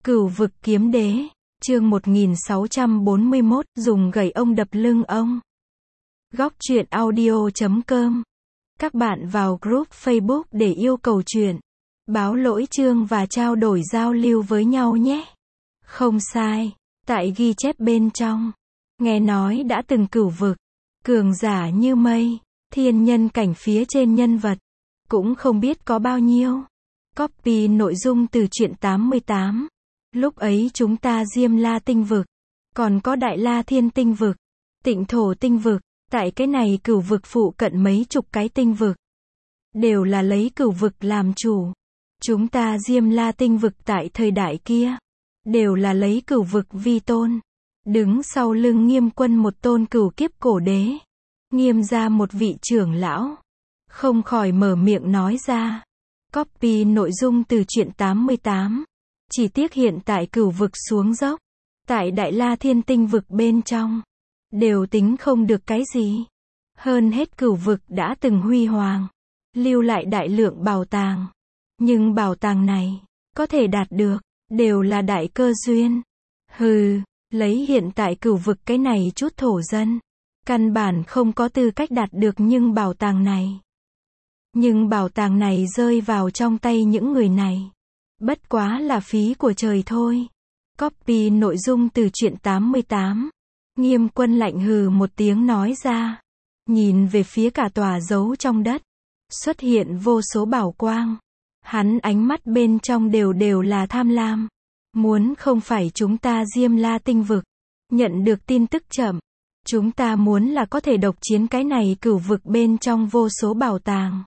Cửu vực kiếm đế, chương 1641, dùng gậy ông đập lưng ông. Góc truyện audio.com. Các bạn vào group Facebook để yêu cầu truyện, báo lỗi chương và trao đổi giao lưu với nhau nhé. Không sai, tại ghi chép bên trong, nghe nói đã từng cửu vực, cường giả như mây, thiên nhân cảnh phía trên nhân vật, cũng không biết có bao nhiêu. Copy nội dung từ truyện 88. Lúc ấy chúng ta Diêm La tinh vực, còn có Đại La Thiên tinh vực, Tịnh Thổ tinh vực, tại cái này cửu vực phụ cận mấy chục cái tinh vực. Đều là lấy cửu vực làm chủ. Chúng ta Diêm La tinh vực tại thời đại kia, đều là lấy cửu vực vi tôn. Đứng sau lưng Nghiêm Quân một tôn cửu kiếp cổ đế. Nghiêm ra một vị trưởng lão, không khỏi mở miệng nói ra. Copy nội dung từ truyện 88. Chỉ tiếc hiện tại cửu vực xuống dốc, tại Đại La Thiên tinh vực bên trong, đều tính không được cái gì. Hơn hết cửu vực đã từng huy hoàng, lưu lại đại lượng bảo tàng. Nhưng bảo tàng này, có thể đạt được, đều là đại cơ duyên. Hừ, lấy hiện tại cửu vực cái này chút thổ dân, căn bản không có tư cách đạt được nhưng bảo tàng này. Nhưng bảo tàng này rơi vào trong tay những người này, bất quá là phí của trời thôi. Copy nội dung từ truyện 88. Nghiêm Quân lạnh hừ một tiếng nói ra. Nhìn về phía cả tòa dấu trong đất, xuất hiện vô số bảo quang. Hắn ánh mắt bên trong đều là tham lam. Muốn không phải chúng ta Diêm La tinh vực, nhận được tin tức chậm. Chúng ta muốn là có thể độc chiến cái này cửu vực bên trong vô số bảo tàng.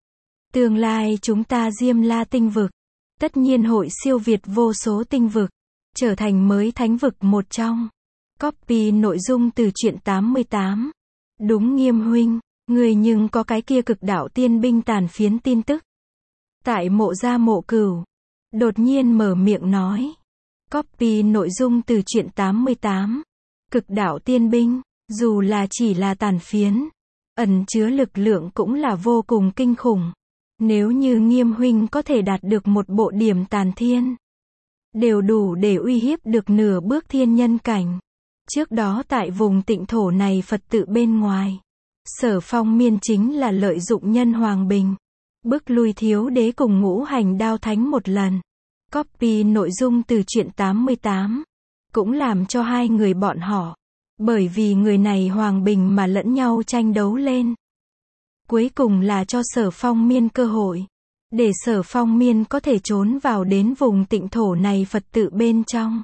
Tương lai chúng ta Diêm La tinh vực, tất nhiên hội siêu việt vô số tinh vực, trở thành mới thánh vực một trong. Copy nội dung từ truyện 88. Đúng Nghiêm huynh, người nhưng có cái kia cực đạo tiên binh tàn phiến tin tức. Tại Mộ Gia Mộ Cửu, đột nhiên mở miệng nói. Copy nội dung từ truyện 88. Cực đạo tiên binh, dù là chỉ là tàn phiến, ẩn chứa lực lượng cũng là vô cùng kinh khủng. Nếu như Nghiêm huynh có thể đạt được một bộ điểm tàn thiên, đều đủ để uy hiếp được nửa bước thiên nhân cảnh. Trước đó tại vùng Tịnh Thổ này Phật tự bên ngoài, Sở Phong Miên chính là lợi dụng nhân hoàng bình, bức lui Thiếu Đế cùng Ngũ Hành Đao Thánh một lần. Copy nội dung từ truyện 88. Cũng làm cho hai người bọn họ, bởi vì người này hoàng bình mà lẫn nhau tranh đấu lên. Cuối cùng là cho Sở Phong Miên cơ hội, để Sở Phong Miên có thể trốn vào đến vùng Tịnh Thổ này Phật tự bên trong.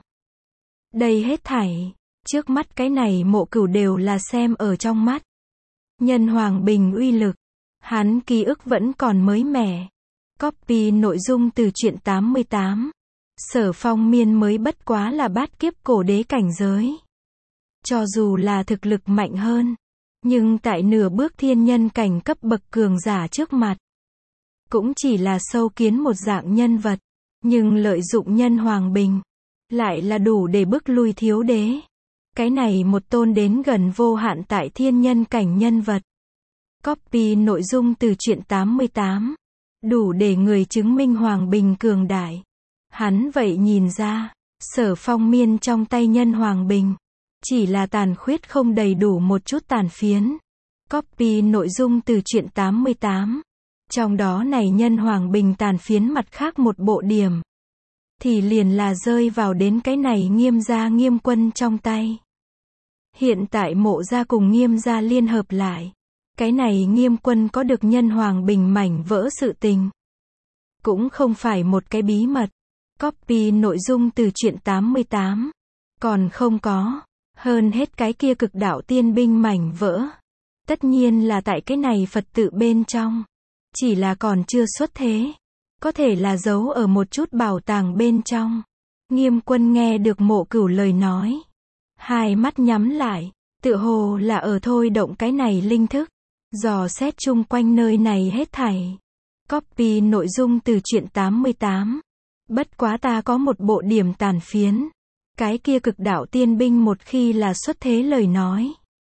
Đây hết thảy, trước mắt cái này Mộ Cửu đều là xem ở trong mắt. Nhân hoàng bình uy lực, hắn ký ức vẫn còn mới mẻ. Copy nội dung từ truyện 88. Sở Phong Miên mới bất quá là bát kiếp cổ đế cảnh giới. Cho dù là thực lực mạnh hơn, nhưng tại nửa bước thiên nhân cảnh cấp bậc cường giả trước mặt, cũng chỉ là sâu kiến một dạng nhân vật. Nhưng lợi dụng nhân hoàng bình, lại là đủ để bức lui Thiếu Đế. Cái này một tôn đến gần vô hạn tại thiên nhân cảnh nhân vật. Copy nội dung từ truyện 88. Đủ để người chứng minh hoàng bình cường đại. Hắn vậy nhìn ra, Sở Phong Miên trong tay nhân hoàng bình, chỉ là tàn khuyết không đầy đủ một chút tàn phiến. Copy nội dung từ truyện 88. Trong đó này nhân hoàng bình tàn phiến mặt khác một bộ điểm, thì liền là rơi vào đến cái này Nghiêm gia Nghiêm Quân trong tay. Hiện tại Mộ gia cùng Nghiêm gia liên hợp lại, cái này Nghiêm Quân có được nhân hoàng bình mảnh vỡ sự tình, cũng không phải một cái bí mật. Copy nội dung từ truyện 88. Còn không có, hơn hết cái kia cực đạo tiên binh mảnh vỡ, tất nhiên là tại cái này Phật tự bên trong, chỉ là còn chưa xuất thế, có thể là giấu ở một chút bảo tàng bên trong. Nghiêm Quân nghe được Mộ Cửu lời nói, hai mắt nhắm lại, tựa hồ là ở thôi động cái này linh thức, dò xét chung quanh nơi này hết thảy. Copy nội dung từ truyện 88. Bất quá ta có một bộ điểm tàn phiến, cái kia cực đạo tiên binh một khi là xuất thế lời nói,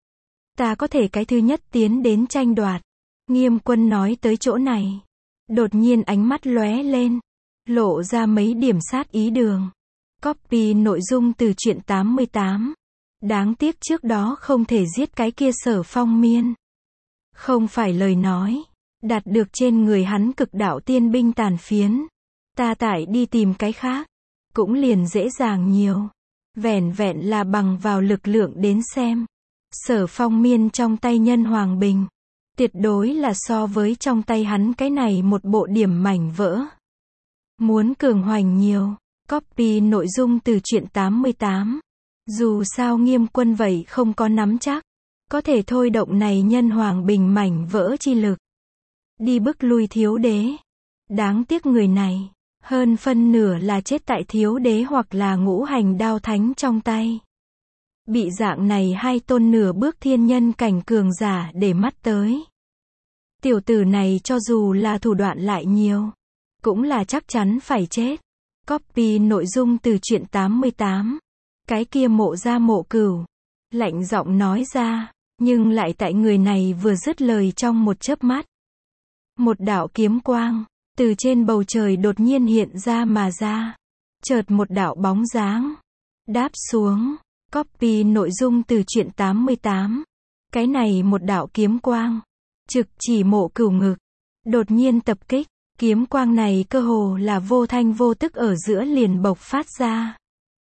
ta có thể cái thứ nhất tiến đến tranh đoạt. Nghiêm Quân nói tới chỗ này, đột nhiên ánh mắt lóe lên, lộ ra mấy điểm sát ý đường. Copy nội dung từ truyện 88. Đáng tiếc trước đó không thể giết cái kia Sở Phong Miên. Không phải lời nói. Đạt được trên người hắn cực đạo tiên binh tàn phiến. Ta tải đi tìm cái khác. Cũng liền dễ dàng nhiều. Vẻn vẹn là bằng vào lực lượng đến xem. Sở Phong Miên trong tay Nhân Hoàng Bình. Tuyệt đối là so với trong tay hắn cái này một bộ điểm mảnh vỡ. Muốn cường hoành nhiều. Copy nội dung từ truyện 88. Dù sao Nghiêm Quân vậy không có nắm chắc. Có thể thôi động này Nhân Hoàng Bình mảnh vỡ chi lực. Đi bức lui thiếu đế. Đáng tiếc người này. Hơn phân nửa là chết tại thiếu đế hoặc là ngũ hành đao thánh trong tay. Bị dạng này hai tôn nửa bước thiên nhân cảnh cường giả để mắt tới. Tiểu tử này cho dù là thủ đoạn lại nhiều. Cũng là chắc chắn phải chết. Copy nội dung từ truyện 88. Cái kia Mộ Gia Mộ Cửu. Lạnh giọng nói ra. Nhưng lại tại người này vừa dứt lời trong một chớp mắt. Một đạo kiếm quang. Từ trên bầu trời đột nhiên hiện ra mà ra. Chợt một đạo bóng dáng. Đáp xuống. Copy nội dung từ truyện 88. Cái này một đạo kiếm quang. Trực chỉ Mộ Cửu ngực. Đột nhiên tập kích. Kiếm quang này cơ hồ là vô thanh vô tức ở giữa liền bộc phát ra.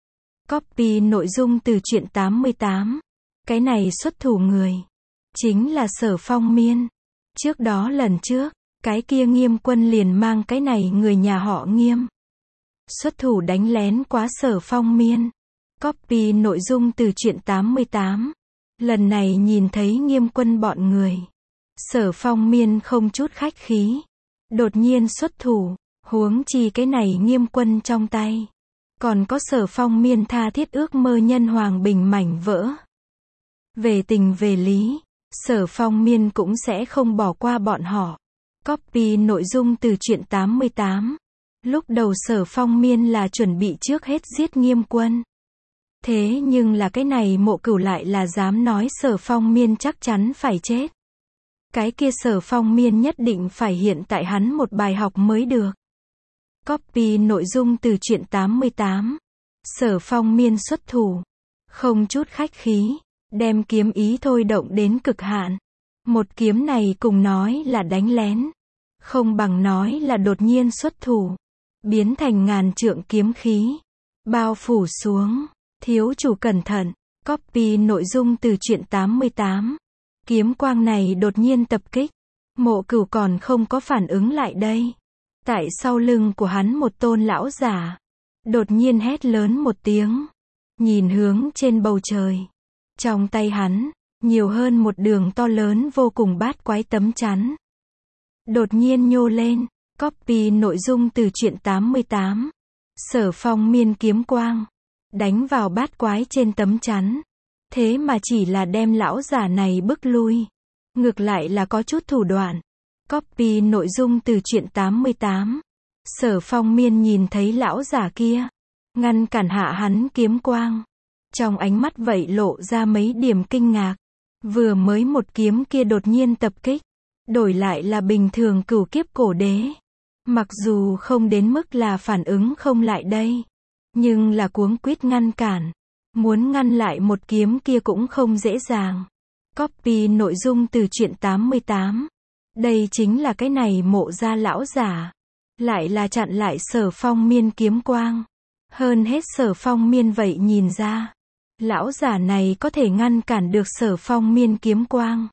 Copy nội dung từ truyện 88. Cái này xuất thủ người. Chính là Sở Phong Miên. Trước đó lần trước. Cái kia Nghiêm Quân liền mang cái này người nhà họ Nghiêm. Xuất thủ đánh lén quá Sở Phong Miên. Copy nội dung từ truyện 88. Lần này nhìn thấy Nghiêm Quân bọn người. Sở Phong Miên không chút khách khí. Đột nhiên xuất thủ. Huống chi cái này Nghiêm Quân trong tay. Còn có Sở Phong Miên tha thiết ước mơ Nhân Hoàng Bình mảnh vỡ. Về tình về lý. Sở Phong Miên cũng sẽ không bỏ qua bọn họ. Copy nội dung từ truyện 88. Lúc đầu Sở Phong Miên là chuẩn bị trước hết giết Nghiêm Quân. Thế nhưng là cái này Mộ Cửu lại là dám nói Sở Phong Miên chắc chắn phải chết. Cái kia Sở Phong Miên nhất định phải hiện tại hắn một bài học mới được. Copy nội dung từ truyện 88. Sở Phong Miên xuất thủ. Không chút khách khí. Đem kiếm ý thôi động đến cực hạn. Một kiếm này cùng nói là đánh lén. Không bằng nói là đột nhiên xuất thủ. Biến thành ngàn trượng kiếm khí. Bao phủ xuống. Thiếu chủ cẩn thận. Copy nội dung từ truyện 88. Kiếm quang này đột nhiên tập kích. Mộ Cửu còn không có phản ứng lại đây. Tại sau lưng của hắn một tôn lão giả. Đột nhiên hét lớn một tiếng. Nhìn hướng trên bầu trời. Trong tay hắn. Nhiều hơn một đường to lớn vô cùng bát quái tấm chắn. Đột nhiên nhô lên. Copy nội dung từ truyện 88. Sở Phong Miên kiếm quang. Đánh vào bát quái trên tấm chắn. Thế mà chỉ là đem lão giả này bức lui. Ngược lại là có chút thủ đoạn. Copy nội dung từ truyện 88. Sở Phong Miên nhìn thấy lão giả kia. Ngăn cản hạ hắn kiếm quang. Trong ánh mắt vậy lộ ra mấy điểm kinh ngạc. Vừa mới một kiếm kia đột nhiên tập kích. Đổi lại là bình thường cửu kiếp cổ đế. Mặc dù không đến mức là phản ứng không lại đây. Nhưng là cuống quýt ngăn cản. Muốn ngăn lại một kiếm kia cũng không dễ dàng. Copy nội dung từ truyện 88. Đây chính là cái này Mộ gia lão giả. Lại là chặn lại Sở Phong Miên kiếm quang. Hơn hết Sở Phong Miên vậy nhìn ra. Lão giả này có thể ngăn cản được Sở Phong Miên kiếm quang.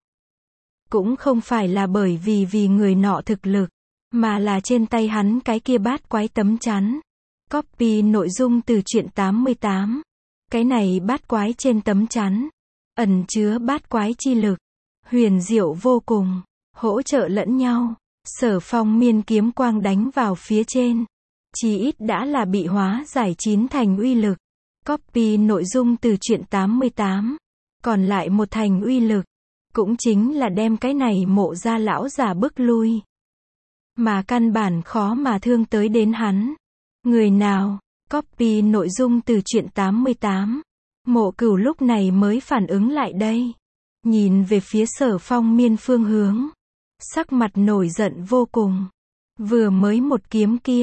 Cũng không phải là bởi vì người nọ thực lực. Mà là trên tay hắn cái kia bát quái tấm chắn. Copy nội dung từ truyện 88. Cái này bát quái trên tấm chắn. Ẩn chứa bát quái chi lực. Huyền diệu vô cùng. Hỗ trợ lẫn nhau. Sở Phong Miên kiếm quang đánh vào phía trên. Chí ít đã là bị hóa giải 9 thành uy lực. Copy nội dung từ truyện 88. Còn lại một thành uy lực. Cũng chính là đem cái này Mộ gia lão giả bức lui. Mà căn bản khó mà thương tới đến hắn. Người nào? Copy nội dung từ truyện 88. Mộ Cửu lúc này mới phản ứng lại đây. Nhìn về phía Sở Phong Miên phương hướng. Sắc mặt nổi giận vô cùng. Vừa mới một kiếm kia.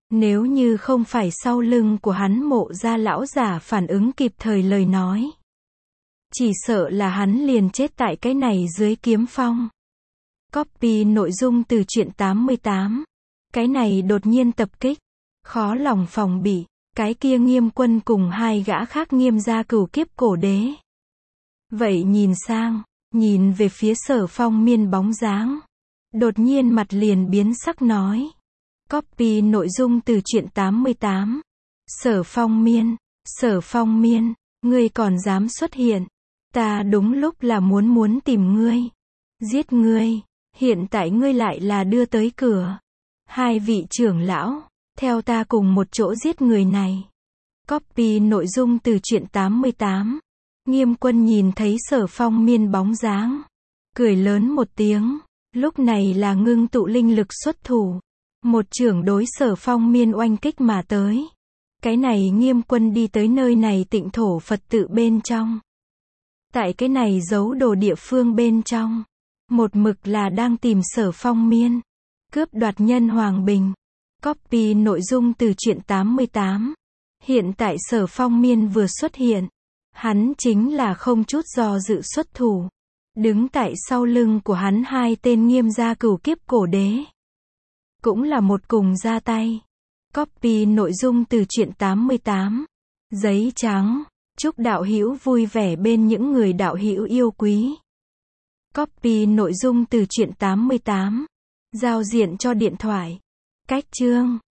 Nếu như không phải sau lưng của hắn Mộ Gia lão giả phản ứng kịp thời lời nói, chỉ sợ là hắn liền chết tại cái này dưới kiếm phong. Copy nội dung từ truyện 88. Cái này đột nhiên tập kích, khó lòng phòng bị, cái kia Nghiêm Quân cùng hai gã khác Nghiêm gia cửu kiếp cổ đế. Vậy nhìn sang, nhìn về phía Sở Phong Miên bóng dáng, đột nhiên mặt liền biến sắc nói. Copy nội dung từ truyện 88. Sở Phong Miên, ngươi còn dám xuất hiện, ta đúng lúc là muốn tìm ngươi, giết ngươi, hiện tại ngươi lại là đưa tới cửa. Hai vị trưởng lão, theo ta cùng một chỗ giết người này. Copy nội dung từ truyện 88. Nghiêm Quân nhìn thấy Sở Phong Miên bóng dáng, cười lớn một tiếng, lúc này là ngưng tụ linh lực xuất thủ, một chưởng đối Sở Phong Miên oanh kích mà tới. Cái này Nghiêm Quân đi tới nơi này tịnh thổ Phật tự bên trong. Tại cái này giấu đồ địa phương bên trong, một mực là đang tìm Sở Phong Miên, cướp đoạt nhân hoàng bình. Copy nội dung từ truyện 88. Hiện tại Sở Phong Miên vừa xuất hiện, hắn chính là không chút do dự xuất thủ, đứng tại sau lưng của hắn hai tên Nghiêm gia cửu kiếp cổ đế, cũng là một cùng ra tay. Copy nội dung từ truyện 88. Giấy trắng, chúc đạo hữu vui vẻ bên những người đạo hữu yêu quý. Copy nội dung từ truyện 88. Giao diện cho điện thoại. Cách chương